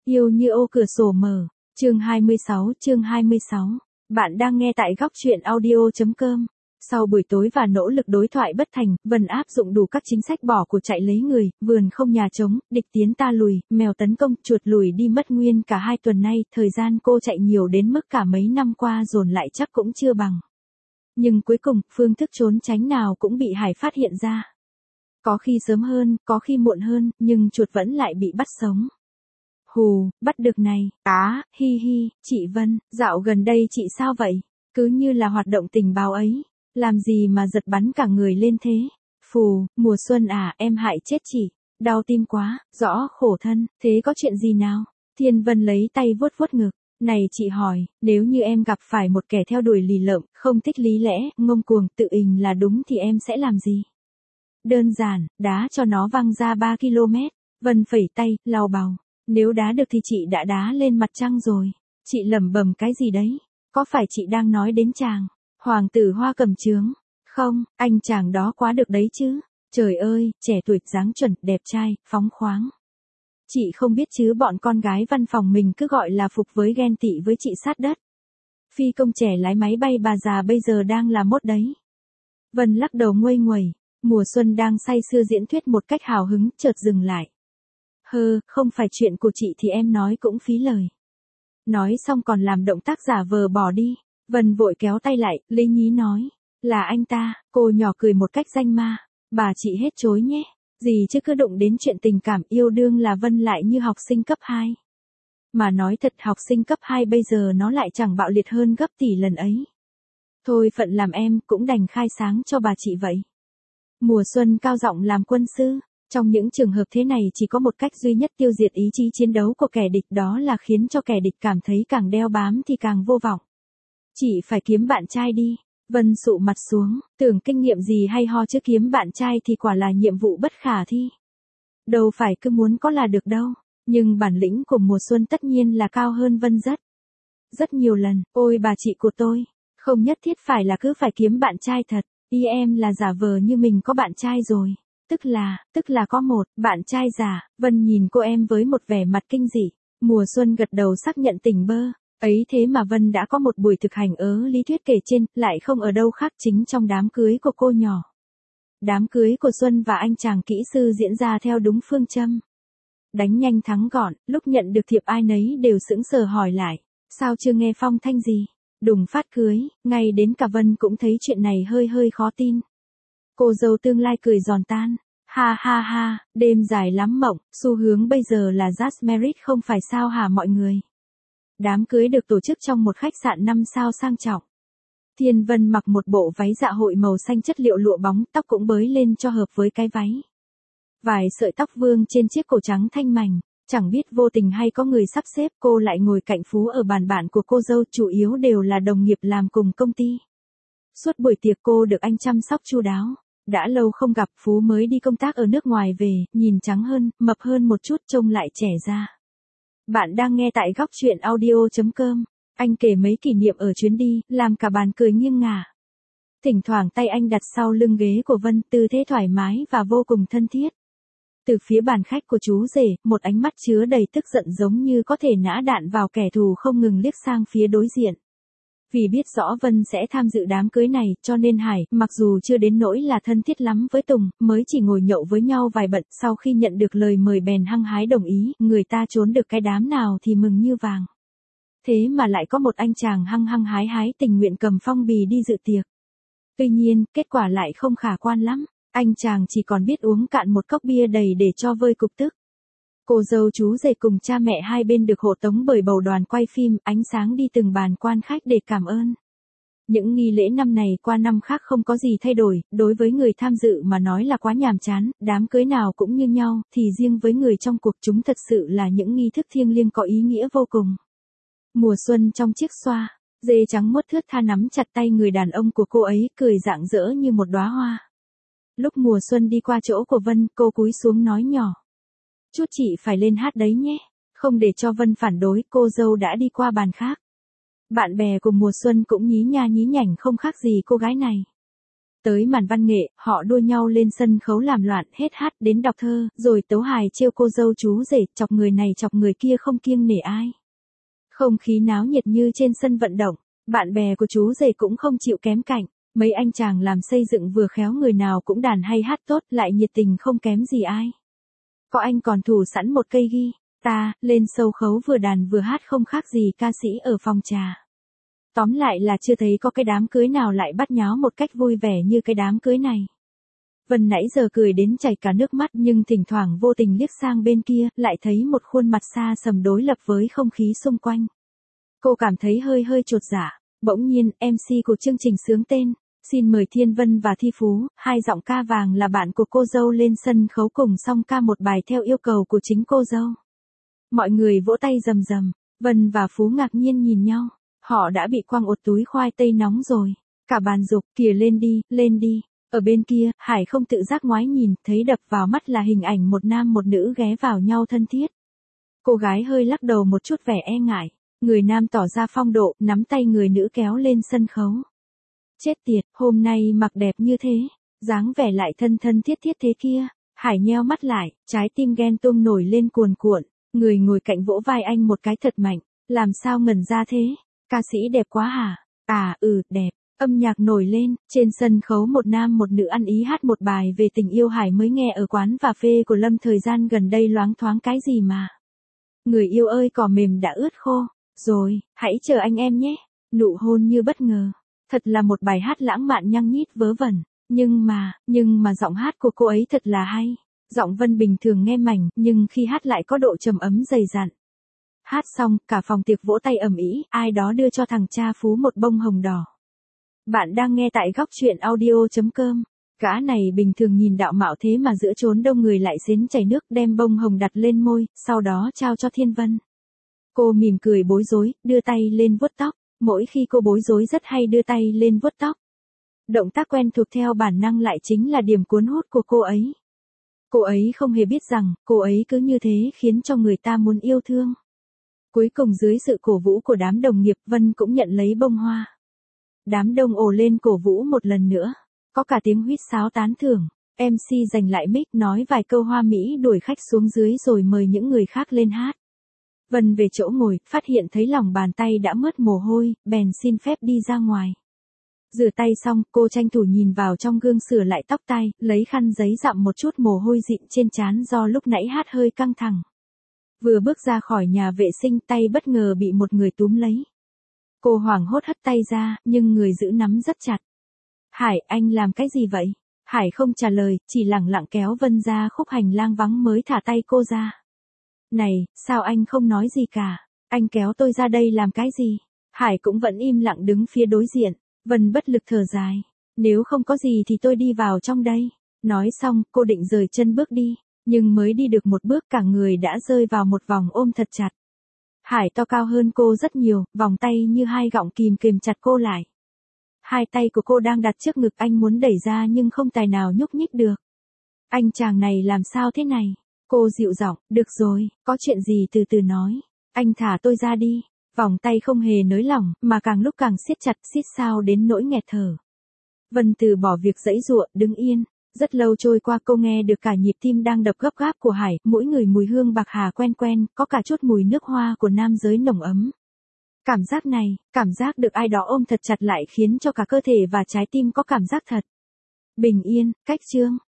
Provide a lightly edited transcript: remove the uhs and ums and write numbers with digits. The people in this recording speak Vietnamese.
Yêu như ô cửa sổ mở. Chương 26. Bạn đang nghe tại góc truyện audio.com. Sau buổi tối và nỗ lực đối thoại bất thành, Vân áp dụng đủ các chính sách bỏ của chạy lấy người, vườn không nhà trống, địch tiến ta lùi, mèo tấn công, chuột lùi đi mất nguyên cả 2 tuần nay, thời gian cô chạy nhiều đến mức cả mấy năm qua dồn lại chắc cũng chưa bằng. Nhưng cuối cùng, phương thức trốn tránh nào cũng bị Hải phát hiện ra. Có khi sớm hơn, có khi muộn hơn, nhưng chuột vẫn lại bị bắt sống. Hù, bắt được này, hi hi, chị Vân, dạo gần đây chị sao vậy? Cứ như là hoạt động tình báo ấy, làm gì mà giật bắn cả người lên thế? Phù, mùa xuân à, em hại chết chị, đau tim quá, rõ khổ thân, thế có chuyện gì nào? Thiên Vân lấy tay vuốt vuốt ngực, này chị hỏi, nếu như em gặp phải một kẻ theo đuổi lì lợm, không thích lý lẽ, ngông cuồng, tự ình là đúng thì em sẽ làm gì? Đơn giản, đá cho nó văng ra 3 km, Vân phẩy tay, lau bào. Nếu đá được thì chị đã đá lên mặt trăng rồi. Chị lẩm bẩm cái gì đấy? Có phải chị đang nói đến chàng hoàng tử Hoa Cẩm Chướng? Không, anh chàng đó quá được đấy chứ. Trời ơi, trẻ tuổi, dáng chuẩn, đẹp trai, phóng khoáng. Chị không biết chứ bọn con gái văn phòng mình cứ gọi là phục với ghen tị với chị sát đất. Phi công trẻ lái máy bay bà già bây giờ đang là mốt đấy. Vân lắc đầu nguây nguẩy. Mùa xuân đang say sưa diễn thuyết một cách hào hứng, chợt dừng lại. Không phải chuyện của chị thì em nói cũng phí lời. Nói xong còn làm động tác giả vờ bỏ đi. Vân vội kéo tay lại, lý nhí nói. Là anh ta, cô nhỏ cười một cách danh ma. Bà chị hết chối nhé. Gì chứ cứ đụng đến chuyện tình cảm yêu đương là Vân lại như học sinh cấp 2. Mà nói thật học sinh cấp 2 bây giờ nó lại chẳng bạo liệt hơn gấp tỷ lần ấy. Thôi phận làm em cũng đành khai sáng cho bà chị vậy. Mùa xuân cao giọng làm quân sư. Trong những trường hợp thế này chỉ có một cách duy nhất tiêu diệt ý chí chiến đấu của kẻ địch, đó là khiến cho kẻ địch cảm thấy càng đeo bám thì càng vô vọng. Chị phải kiếm bạn trai đi. Vân sụ mặt xuống, tưởng kinh nghiệm gì hay ho chứ kiếm bạn trai thì quả là nhiệm vụ bất khả thi. Đâu phải cứ muốn có là được đâu, nhưng bản lĩnh của mùa xuân tất nhiên là cao hơn Vân rất nhiều lần. Ôi bà chị của tôi, không nhất thiết phải là cứ phải kiếm bạn trai thật, ý em là giả vờ như mình có bạn trai rồi. Tức là có một bạn trai giả. Vân nhìn cô em với một vẻ mặt kinh dị. Mùa xuân gật đầu xác nhận tỉnh bơ. Ấy thế mà Vân đã có một buổi thực hành lý thuyết kể trên, lại không ở đâu khác chính trong đám cưới của cô nhỏ. Đám cưới của Xuân và anh chàng kỹ sư diễn ra theo đúng phương châm. Đánh nhanh thắng gọn, lúc nhận được thiệp ai nấy đều sững sờ hỏi lại. Sao chưa nghe phong thanh gì? Đùng phát cưới, ngay đến cả Vân cũng thấy chuyện này hơi khó tin. Cô dâu tương lai cười giòn tan. Ha, đêm dài lắm mộng, xu hướng bây giờ là jazz marriage không phải sao hả mọi người? Đám cưới được tổ chức trong một khách sạn 5 sao sang trọng. Thiên Vân mặc một bộ váy dạ hội màu xanh chất liệu lụa bóng, tóc cũng bới lên cho hợp với cái váy. Vài sợi tóc vương trên chiếc cổ trắng thanh mảnh, chẳng biết vô tình hay có người sắp xếp cô lại ngồi cạnh Phú ở bàn bạn của cô dâu, chủ yếu đều là đồng nghiệp làm cùng công ty. Suốt buổi tiệc cô được anh chăm sóc chu đáo. Đã lâu không gặp, Phú mới đi công tác ở nước ngoài về, nhìn trắng hơn, mập hơn một chút, trông lại trẻ ra. Bạn đang nghe tại góc truyện audio.com. Anh kể mấy kỷ niệm ở chuyến đi, làm cả bàn cười nghiêng ngả. Thỉnh thoảng tay anh đặt sau lưng ghế của Vân, tư thế thoải mái và vô cùng thân thiết. Từ phía bàn khách của chú rể, một ánh mắt chứa đầy tức giận giống như có thể nã đạn vào kẻ thù không ngừng liếc sang phía đối diện. Vì biết rõ Vân sẽ tham dự đám cưới này, cho nên Hải, mặc dù chưa đến nỗi là thân thiết lắm với Tùng, mới chỉ ngồi nhậu với nhau vài bận, sau khi nhận được lời mời bèn hăng hái đồng ý, người ta trốn được cái đám nào thì mừng như vàng. Thế mà lại có một anh chàng hăng hái tình nguyện cầm phong bì đi dự tiệc. Tuy nhiên, kết quả lại không khả quan lắm, anh chàng chỉ còn biết uống cạn một cốc bia đầy để cho vơi cục tức. Cô dâu chú rể cùng cha mẹ hai bên được hộ tống bởi bầu đoàn quay phim, ánh sáng đi từng bàn quan khách để cảm ơn. Những nghi lễ năm này qua năm khác không có gì thay đổi, đối với người tham dự mà nói là quá nhàm chán, đám cưới nào cũng như nhau, thì riêng với người trong cuộc chúng thật sự là những nghi thức thiêng liêng có ý nghĩa vô cùng. Mùa xuân trong chiếc xoa, dê trắng muốt thướt tha nắm chặt tay người đàn ông của cô ấy, cười rạng rỡ như một đóa hoa. Lúc mùa xuân đi qua chỗ của Vân, cô cúi xuống nói nhỏ. Chút chị phải lên hát đấy nhé. Không để cho Vân phản đối, cô dâu đã đi qua bàn khác. Bạn bè của mùa xuân cũng nhí nha nhí nhảnh không khác gì cô gái này. Tới màn văn nghệ, họ đua nhau lên sân khấu làm loạn hết hát đến đọc thơ, rồi tấu hài trêu cô dâu chú rể, chọc người này chọc người kia không kiêng nể ai. Không khí náo nhiệt như trên sân vận động, bạn bè của chú rể cũng không chịu kém cạnh, mấy anh chàng làm xây dựng vừa khéo người nào cũng đàn hay hát tốt lại nhiệt tình không kém gì ai. Có anh còn thủ sẵn một cây guitar, lên sâu khấu vừa đàn vừa hát không khác gì ca sĩ ở phòng trà. Tóm lại là chưa thấy có cái đám cưới nào lại bắt nháo một cách vui vẻ như cái đám cưới này. Vân nãy giờ cười đến chảy cả nước mắt nhưng thỉnh thoảng vô tình liếc sang bên kia, lại thấy một khuôn mặt xa sầm đối lập với không khí xung quanh. Cô cảm thấy hơi chột dạ, bỗng nhiên MC của chương trình xướng tên, xin mời Thiên Vân và Thi Phú, hai giọng ca vàng là bạn của cô dâu lên sân khấu cùng song ca một bài theo yêu cầu của chính cô dâu. Mọi người vỗ tay rầm rầm, Vân và Phú ngạc nhiên nhìn nhau. Họ đã bị quăng ột túi khoai tây nóng rồi. Cả bàn dục, kìa lên đi, lên đi. Ở bên kia, Hải không tự giác ngoái nhìn, thấy đập vào mắt là hình ảnh một nam một nữ ghé vào nhau thân thiết. Cô gái hơi lắc đầu một chút vẻ e ngại. Người nam tỏ ra phong độ, nắm tay người nữ kéo lên sân khấu. Chết tiệt, hôm nay mặc đẹp như thế. Dáng vẻ lại thân thân thiết thiết thế kia. Hải nheo mắt lại, trái tim ghen tuông nổi lên cuồn cuộn. Người ngồi cạnh vỗ vai anh một cái thật mạnh. Làm sao ngẩn ra thế? Ca sĩ đẹp quá hả? À, đẹp. Âm nhạc nổi lên, trên sân khấu một nam một nữ ăn ý hát một bài về tình yêu Hải mới nghe ở quán cà phê của Lâm thời gian gần đây loáng thoáng cái gì mà. Người yêu ơi cỏ mềm đã ướt khô, rồi, hãy chờ anh em nhé. Nụ hôn như bất ngờ. Thật là một bài hát lãng mạn nhăng nhít vớ vẩn, nhưng mà giọng hát của cô ấy thật là hay. Giọng Vân bình thường nghe mảnh, nhưng khi hát lại có độ trầm ấm dày dặn. Hát xong, cả phòng tiệc vỗ tay ầm ĩ, ai đó đưa cho thằng cha Phú một bông hồng đỏ. Bạn đang nghe tại góc truyện audio.com. Gã này bình thường nhìn đạo mạo thế mà giữa chốn đông người lại xến chảy nước đem bông hồng đặt lên môi, sau đó trao cho Thiên Vân. Cô mỉm cười bối rối, đưa tay lên vuốt tóc. Mỗi khi cô bối rối rất hay đưa tay lên vuốt tóc. Động tác quen thuộc theo bản năng lại chính là điểm cuốn hút của cô ấy. Cô ấy không hề biết rằng, cô ấy cứ như thế khiến cho người ta muốn yêu thương. Cuối cùng dưới sự cổ vũ của đám đồng nghiệp, Vân cũng nhận lấy bông hoa. Đám đông ồ lên cổ vũ một lần nữa. Có cả tiếng huýt sáo tán thưởng. MC giành lại mic nói vài câu hoa mỹ đuổi khách xuống dưới rồi mời những người khác lên hát. Vân về chỗ ngồi, phát hiện thấy lòng bàn tay đã mướt mồ hôi, bèn xin phép đi ra ngoài. Rửa tay xong, cô tranh thủ nhìn vào trong gương sửa lại tóc tai, lấy khăn giấy dặm một chút mồ hôi dịn trên trán do lúc nãy hát hơi căng thẳng. Vừa bước ra khỏi nhà vệ sinh tay bất ngờ bị một người túm lấy. Cô hoảng hốt hất tay ra, nhưng người giữ nắm rất chặt. Hải, anh làm cái gì vậy? Hải không trả lời, chỉ lẳng lặng kéo Vân ra khúc hành lang vắng mới thả tay cô ra. Này, sao anh không nói gì cả? Anh kéo tôi ra đây làm cái gì? Hải cũng vẫn im lặng đứng phía đối diện. Vân bất lực thở dài. Nếu không có gì thì tôi đi vào trong đây. Nói xong, cô định rời chân bước đi. Nhưng mới đi được một bước cả người đã rơi vào một vòng ôm thật chặt. Hải to cao hơn cô rất nhiều, vòng tay như hai gọng kìm kềm chặt cô lại. Hai tay của cô đang đặt trước ngực anh muốn đẩy ra nhưng không tài nào nhúc nhích được. Anh chàng này làm sao thế này? Cô dịu giọng, được rồi, có chuyện gì từ từ nói. Anh thả tôi ra đi. Vòng tay không hề nới lỏng, mà càng lúc càng siết chặt xít sao đến nỗi nghẹt thở. Vân từ bỏ việc giãy giụa, đứng yên. Rất lâu trôi qua cô nghe được cả nhịp tim đang đập gấp gáp của Hải, mỗi người mùi hương bạc hà quen quen, có cả chút mùi nước hoa của nam giới nồng ấm. Cảm giác này, cảm giác được ai đó ôm thật chặt lại khiến cho cả cơ thể và trái tim có cảm giác thật bình yên. Cách chương